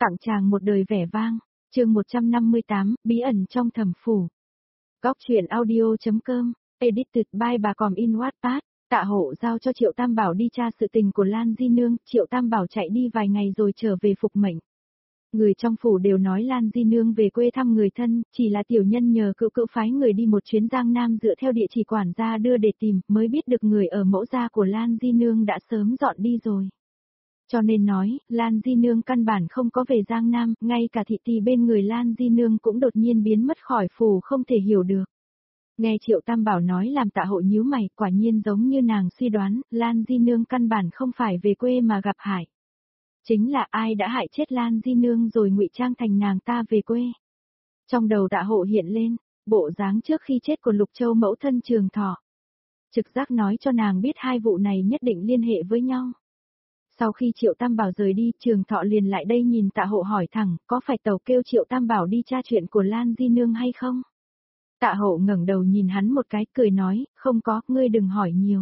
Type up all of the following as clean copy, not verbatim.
Tặng chàng một đời vẻ vang, chương 158, bí ẩn trong thẩm phủ. Góc truyện audio.com, edited by bà Còm in Wattpad. Tạ Hộ giao cho Triệu Tam Bảo đi tra sự tình của Lan Di Nương, Triệu Tam Bảo chạy đi vài ngày rồi trở về phục mệnh. Người trong phủ đều nói Lan Di Nương về quê thăm người thân, chỉ là tiểu nhân nhờ cữu phái người đi một chuyến Giang Nam dựa theo địa chỉ quản gia đưa để tìm, mới biết được người ở mẫu gia của Lan Di Nương đã sớm dọn đi rồi. Cho nên nói, Lan Di Nương căn bản không có về Giang Nam, ngay cả thị tỳ bên người Lan Di Nương cũng đột nhiên biến mất khỏi phủ không thể hiểu được. Nghe Triệu Tam Bảo nói làm Tạ Hộ nhíu mày, quả nhiên giống như nàng suy đoán, Lan Di Nương căn bản không phải về quê mà gặp hại. Chính là ai đã hại chết Lan Di Nương rồi ngụy trang thành nàng ta về quê. Trong đầu Tạ Hộ hiện lên, bộ dáng trước khi chết của Lục Châu mẫu thân Trường Thọ. Trực giác nói cho nàng biết hai vụ này nhất định liên hệ với nhau. Sau khi Triệu Tam Bảo rời đi, Trường Thọ liền lại đây nhìn Tạ Hộ hỏi thẳng, có phải tàu kêu Triệu Tam Bảo đi tra chuyện của Lan Di Nương hay không? Tạ Hộ ngẩng đầu nhìn hắn một cái, cười nói, không có, ngươi đừng hỏi nhiều.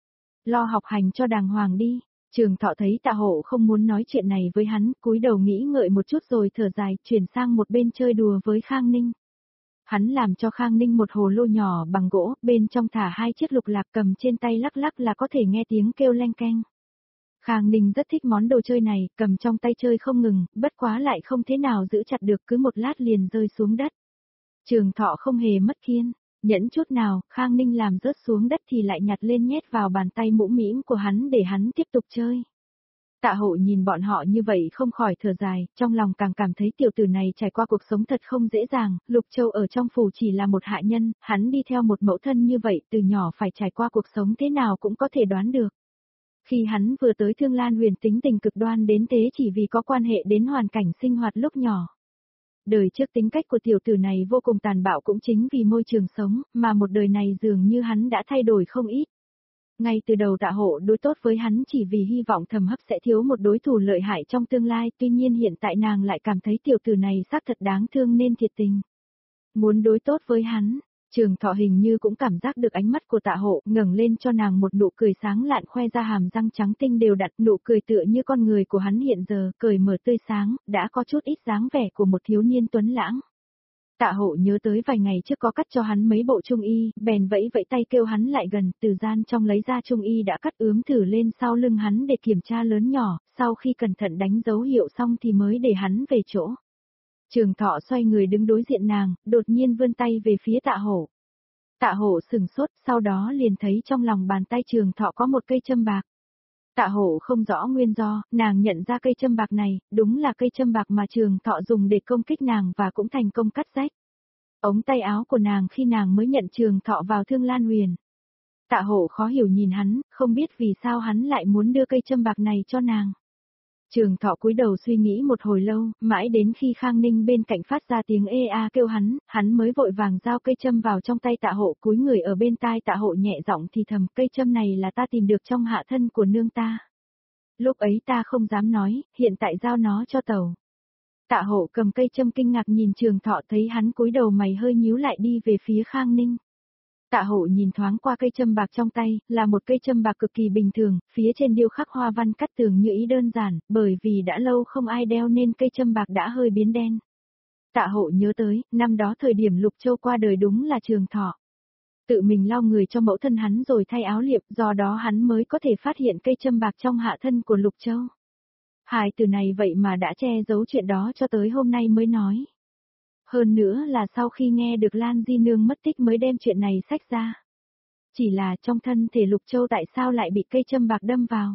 Lo học hành cho đàng hoàng đi. Trường Thọ thấy Tạ Hộ không muốn nói chuyện này với hắn, cúi đầu nghĩ ngợi một chút rồi thở dài, chuyển sang một bên chơi đùa với Khang Ninh. Hắn làm cho Khang Ninh một hồ lô nhỏ bằng gỗ, bên trong thả hai chiếc lục lạc, cầm trên tay lắc lắc là có thể nghe tiếng kêu leng keng. Khang Ninh rất thích món đồ chơi này, cầm trong tay chơi không ngừng, bất quá lại không thế nào giữ chặt được, cứ một lát liền rơi xuống đất. Trường Thọ không hề mất kiên nhẫn chút nào, Khang Ninh làm rớt xuống đất thì lại nhặt lên nhét vào bàn tay mũm mĩm của hắn để hắn tiếp tục chơi. Tạ Hộ nhìn bọn họ như vậy không khỏi thở dài, trong lòng càng cảm thấy tiểu tử này trải qua cuộc sống thật không dễ dàng, Lục Châu ở trong phủ chỉ là một hạ nhân, hắn đi theo một mẫu thân như vậy từ nhỏ phải trải qua cuộc sống thế nào cũng có thể đoán được. Khi hắn vừa tới Thương Lan Huyền tính tình cực đoan đến thế chỉ vì có quan hệ đến hoàn cảnh sinh hoạt lúc nhỏ. Đời trước tính cách của tiểu tử này vô cùng tàn bạo cũng chính vì môi trường sống, mà một đời này dường như hắn đã thay đổi không ít. Ngay từ đầu Tạ Hộ đối tốt với hắn chỉ vì hy vọng Thẩm Hấp sẽ thiếu một đối thủ lợi hại trong tương lai, tuy nhiên hiện tại nàng lại cảm thấy tiểu tử này xác thật đáng thương nên thiệt tình. Muốn đối tốt với hắn. Trường Thọ hình như cũng cảm giác được ánh mắt của Tạ Hộ, ngẩng lên cho nàng một nụ cười sáng lạn, khoe ra hàm răng trắng tinh đều đặn, nụ cười tựa như con người của hắn hiện giờ, cười mở tươi sáng, đã có chút ít dáng vẻ của một thiếu niên tuấn lãng. Tạ Hộ nhớ tới vài ngày trước có cắt cho hắn mấy bộ trung y, bèn vẫy vẫy tay kêu hắn lại gần, từ gian trong lấy ra trung y đã cắt ướm thử lên sau lưng hắn để kiểm tra lớn nhỏ, sau khi cẩn thận đánh dấu hiệu xong thì mới để hắn về chỗ. Trường Thọ xoay người đứng đối diện nàng, đột nhiên vươn tay về phía Tạ Hộ. Tạ Hộ sừng sốt, sau đó liền thấy trong lòng bàn tay Trường Thọ có một cây châm bạc. Tạ Hộ không rõ nguyên do, nàng nhận ra cây châm bạc này, đúng là cây châm bạc mà Trường Thọ dùng để công kích nàng và cũng thành công cắt rách ống tay áo của nàng khi nàng mới nhận Trường Thọ vào Thương Lan Huyền. Tạ Hộ khó hiểu nhìn hắn, không biết vì sao hắn lại muốn đưa cây châm bạc này cho nàng. Trường Thọ cúi đầu suy nghĩ một hồi lâu, mãi đến khi Khang Ninh bên cạnh phát ra tiếng ê a kêu hắn mới vội vàng giao cây châm vào trong tay Tạ Hộ, cúi người ở bên tai Tạ Hộ nhẹ giọng thì thầm, cây châm này là ta tìm được trong hạ thân của nương ta. Lúc ấy ta không dám nói, hiện tại giao nó cho tàu. Tạ Hộ cầm cây châm kinh ngạc nhìn Trường Thọ, thấy hắn cúi đầu mày hơi nhíu lại đi về phía Khang Ninh. Tạ Hộ nhìn thoáng qua cây châm bạc trong tay, là một cây châm bạc cực kỳ bình thường, phía trên điêu khắc hoa văn cắt tường như ý đơn giản, bởi vì đã lâu không ai đeo nên cây châm bạc đã hơi biến đen. Tạ Hộ nhớ tới, năm đó thời điểm Lục Châu qua đời đúng là Trường Thọ. Tự mình lau người cho mẫu thân hắn rồi thay áo liệm, do đó hắn mới có thể phát hiện cây châm bạc trong hạ thân của Lục Châu. Hai từ này vậy mà đã che giấu chuyện đó cho tới hôm nay mới nói. Hơn nữa là sau khi nghe được Lan Di Nương mất tích mới đem chuyện này xách ra. Chỉ là trong thân thể Lục Châu tại sao lại bị cây châm bạc đâm vào.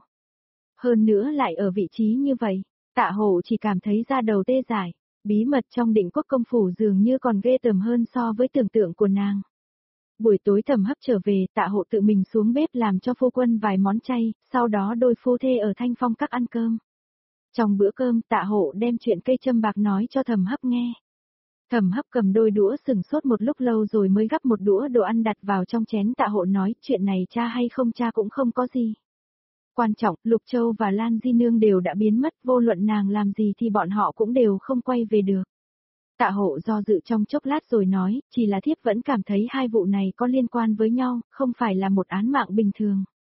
Hơn nữa lại ở vị trí như vậy, Tạ Hộ chỉ cảm thấy da đầu tê dại, bí mật trong Định Quốc công phủ dường như còn ghê tởm hơn so với tưởng tượng của nàng. Buổi tối Thẩm Hấp trở về, Tạ Hộ tự mình xuống bếp làm cho phu quân vài món chay, sau đó đôi phu thê ở Thanh Phong các ăn cơm. Trong bữa cơm Tạ Hộ đem chuyện cây châm bạc nói cho Thẩm Hấp nghe. Thẩm Hấp cầm đôi đũa sừng sốt một lúc lâu rồi mới gắp một đũa đồ ăn đặt vào trong chén. Tạ Hộ nói, chuyện này cha hay không cha cũng không có gì. Quan trọng, Lục Châu và Lan Di Nương đều đã biến mất, vô luận nàng làm gì thì bọn họ cũng đều không quay về được. Tạ Hộ do dự trong chốc lát rồi nói, chỉ là thiếp vẫn cảm thấy hai vụ này có liên quan với nhau, không phải là một án mạng bình thường.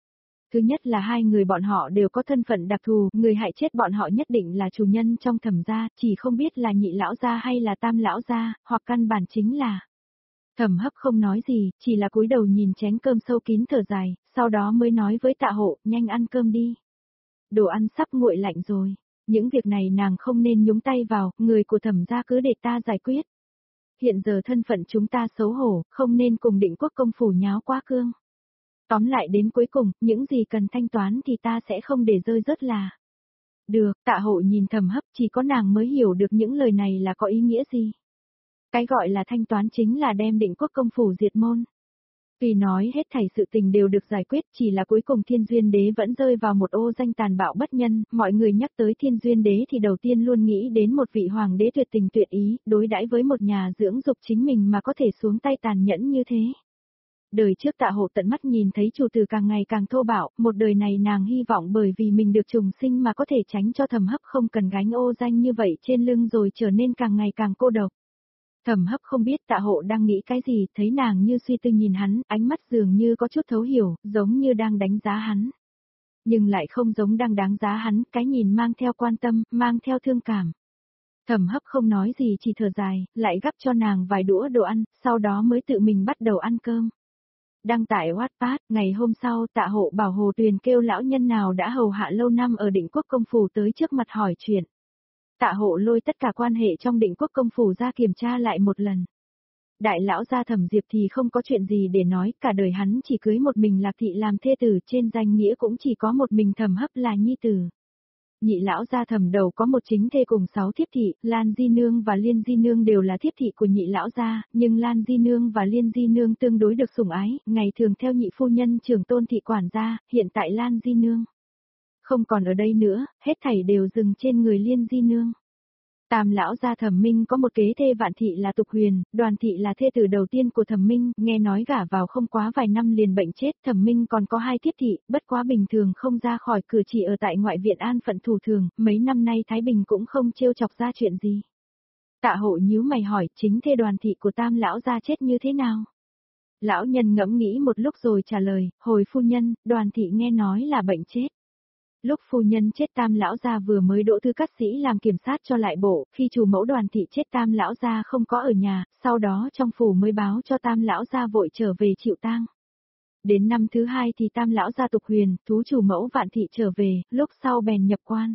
Thứ nhất là hai người bọn họ đều có thân phận đặc thù, người hại chết bọn họ nhất định là chủ nhân trong Thẩm gia, chỉ không biết là Nhị lão gia hay là Tam lão gia, hoặc căn bản chính là. Thẩm Hấp không nói gì, chỉ là cúi đầu nhìn chén cơm sâu kín thở dài, sau đó mới nói với Tạ Hộ, nhanh ăn cơm đi. Đồ ăn sắp nguội lạnh rồi, những việc này nàng không nên nhúng tay vào, người của Thẩm gia cứ để ta giải quyết. Hiện giờ thân phận chúng ta xấu hổ, không nên cùng Định Quốc công phủ nháo quá cương. Tóm lại đến cuối cùng, những gì cần thanh toán thì ta sẽ không để rơi rớt là. Được, Tạ Hộ nhìn Thẩm Hấp, chỉ có nàng mới hiểu được những lời này là có ý nghĩa gì. Cái gọi là thanh toán chính là đem Định Quốc công phủ diệt môn. Vì nói hết thảy sự tình đều được giải quyết, chỉ là cuối cùng Thiên Duyên Đế vẫn rơi vào một ô danh tàn bạo bất nhân, mọi người nhắc tới Thiên Duyên Đế thì đầu tiên luôn nghĩ đến một vị hoàng đế tuyệt tình tuyệt ý, đối đãi với một nhà dưỡng dục chính mình mà có thể xuống tay tàn nhẫn như thế. Đời trước Tạ Hộ tận mắt nhìn thấy chủ tử càng ngày càng thô bạo, một đời này nàng hy vọng bởi vì mình được trùng sinh mà có thể tránh cho Thẩm Hấp không cần gánh ô danh như vậy trên lưng rồi trở nên càng ngày càng cô độc. Thẩm Hấp không biết Tạ Hộ đang nghĩ cái gì, thấy nàng như suy tư nhìn hắn, ánh mắt dường như có chút thấu hiểu, giống như đang đánh giá hắn. Nhưng lại không giống đang đáng giá hắn, cái nhìn mang theo quan tâm, mang theo thương cảm. Thẩm Hấp không nói gì chỉ thở dài, lại gắp cho nàng vài đũa đồ ăn, sau đó mới tự mình bắt đầu ăn cơm. Đăng tại Wattpad, ngày hôm sau Tạ Hộ bảo Hồ Tuyền kêu lão nhân nào đã hầu hạ lâu năm ở Định Quốc công phủ tới trước mặt hỏi chuyện. Tạ Hộ lôi tất cả quan hệ trong Định Quốc công phủ ra kiểm tra lại một lần. Đại lão gia Thẩm Diệp thì không có chuyện gì để nói, cả đời hắn chỉ cưới một mình Lạc thị làm thê tử, trên danh nghĩa cũng chỉ có một mình Thẩm Hấp là nhi tử. Nhị lão gia Thẩm Đầu có một chính thê cùng 6 thiếp thị, Lan Di Nương và Liên Di Nương đều là thiếp thị của nhị lão gia, nhưng Lan Di Nương và Liên Di Nương tương đối được sủng ái, ngày thường theo nhị phu nhân trưởng tôn thị quản gia, hiện tại Lan Di Nương không còn ở đây nữa, hết thảy đều dừng trên người Liên Di Nương. Tam lão gia Thẩm Minh có một kế thê Vạn thị là Tục Huyền, Đoàn thị là thê tử đầu tiên của Thẩm Minh, nghe nói gả vào không quá vài năm liền bệnh chết, Thẩm Minh còn có 2 thiếp thị, bất quá bình thường không ra khỏi cửa, chỉ ở tại ngoại viện an phận thủ thường, mấy năm nay Thái Bình cũng không trêu chọc ra chuyện gì. Tạ Hộ nhíu mày hỏi, chính thê Đoàn thị của Tam lão gia chết như thế nào? Lão nhân ngẫm nghĩ một lúc rồi trả lời, hồi phu nhân, Đoàn thị nghe nói là bệnh chết. Lúc phu nhân chết Tam lão gia vừa mới đỗ tư cát sĩ làm kiểm sát cho lại bộ, khi chủ mẫu Đoàn thị chết Tam lão gia không có ở nhà, sau đó trong phủ mới báo cho Tam lão gia vội trở về chịu tang. Đến năm thứ 2 thì Tam lão gia Tục Huyền, thú chủ mẫu Vạn thị trở về, lúc sau bèn nhập quan.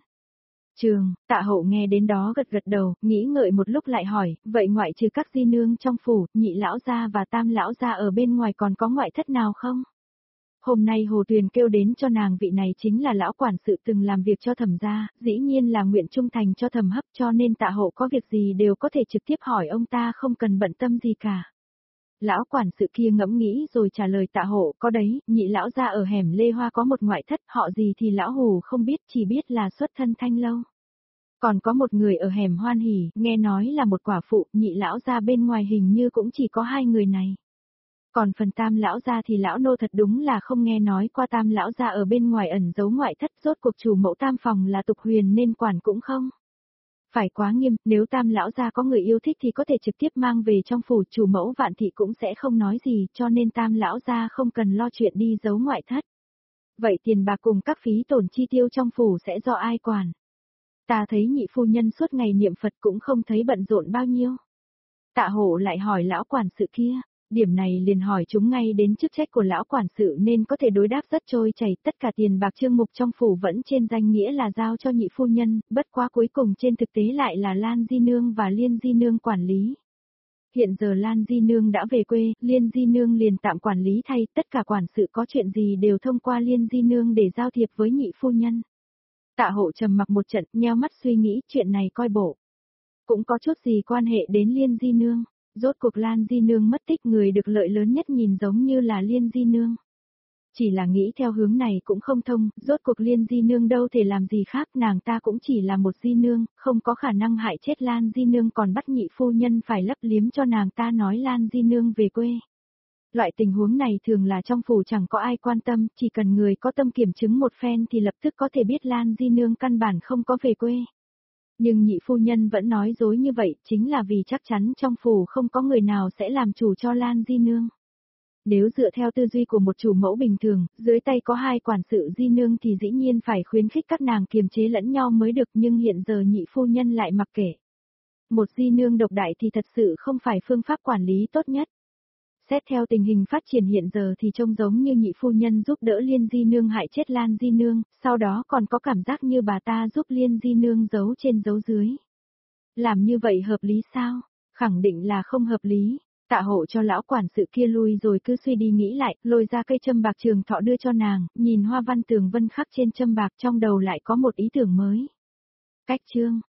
Tạ Hậu nghe đến đó gật gật đầu, nghĩ ngợi một lúc lại hỏi, vậy ngoại trừ các di nương trong phủ, nhị lão gia và Tam lão gia ở bên ngoài còn có ngoại thất nào không? Hôm nay Hồ Tuyền kêu đến cho nàng, vị này chính là lão quản sự từng làm việc cho Thẩm gia, dĩ nhiên là nguyện trung thành cho Thẩm Hấp, cho nên Tạ Hậu có việc gì đều có thể trực tiếp hỏi ông ta, không cần bận tâm gì cả. Lão quản sự kia ngẫm nghĩ rồi trả lời Tạ Hậu, có đấy, nhị lão gia ở hẻm Lê Hoa có một ngoại thất, họ gì thì lão hù không biết, chỉ biết là xuất thân Thanh Lâu. Còn có một người ở hẻm Hoan Hỷ, nghe nói là một quả phụ, nhị lão gia bên ngoài hình như cũng chỉ có 2 người này. Còn phần Tam lão gia thì lão nô thật đúng là không nghe nói qua Tam lão gia ở bên ngoài ẩn giấu ngoại thất, rốt cuộc chủ mẫu Tam phòng là Tục Huyền nên quản cũng không. Phải quá nghiêm, nếu Tam lão gia có người yêu thích thì có thể trực tiếp mang về trong phủ, chủ mẫu Vạn thị cũng sẽ không nói gì, cho nên Tam lão gia không cần lo chuyện đi giấu ngoại thất. Vậy tiền bạc cùng các phí tổn chi tiêu trong phủ sẽ do ai quản? Ta thấy nhị phu nhân suốt ngày niệm Phật cũng không thấy bận rộn bao nhiêu. Tạ Hổ lại hỏi lão quản sự kia. Điểm này liền hỏi chúng ngay đến chức trách của lão quản sự nên có thể đối đáp rất trôi chảy, tất cả tiền bạc chương mục trong phủ vẫn trên danh nghĩa là giao cho nhị phu nhân, bất quá cuối cùng trên thực tế lại là Lan Di Nương và Liên Di Nương quản lý. Hiện giờ Lan Di Nương đã về quê, Liên Di Nương liền tạm quản lý thay, tất cả quản sự có chuyện gì đều thông qua Liên Di Nương để giao thiệp với nhị phu nhân. Tạ Hộ trầm mặc một trận, nheo mắt suy nghĩ chuyện này coi bộ. Cũng có chút gì quan hệ đến Liên Di Nương. Rốt cuộc Lan Di Nương mất tích, người được lợi lớn nhất nhìn giống như là Liên Di Nương. Chỉ là nghĩ theo hướng này cũng không thông, rốt cuộc Liên Di Nương đâu thể làm gì khác, nàng ta cũng chỉ là một Di Nương, không có khả năng hại chết Lan Di Nương, còn bắt nhị phu nhân phải lấp liếm cho nàng ta nói Lan Di Nương về quê. Loại tình huống này thường là trong phủ chẳng có ai quan tâm, chỉ cần người có tâm kiểm chứng một phen thì lập tức có thể biết Lan Di Nương căn bản không có về quê. Nhưng nhị phu nhân vẫn nói dối như vậy, chính là vì chắc chắn trong phủ không có người nào sẽ làm chủ cho Lan Di Nương. Nếu dựa theo tư duy của một chủ mẫu bình thường, dưới tay có hai quản sự di nương thì dĩ nhiên phải khuyến khích các nàng kiềm chế lẫn nhau mới được, nhưng hiện giờ nhị phu nhân lại mặc kệ. Một di nương độc đại thì thật sự không phải phương pháp quản lý tốt nhất. Xét theo tình hình phát triển hiện giờ thì trông giống như nhị phu nhân giúp đỡ Liên di nương hại chết Lan di nương, sau đó còn có cảm giác như bà ta giúp Liên di nương giấu trên giấu dưới. Làm như vậy hợp lý sao? Khẳng định là không hợp lý. Tạ Hộ cho lão quản sự kia lui rồi cứ suy đi nghĩ lại, lôi ra cây châm bạc Trường Thọ đưa cho nàng, nhìn hoa văn tường vân khắc trên châm bạc, trong đầu lại có một ý tưởng mới. Cách chương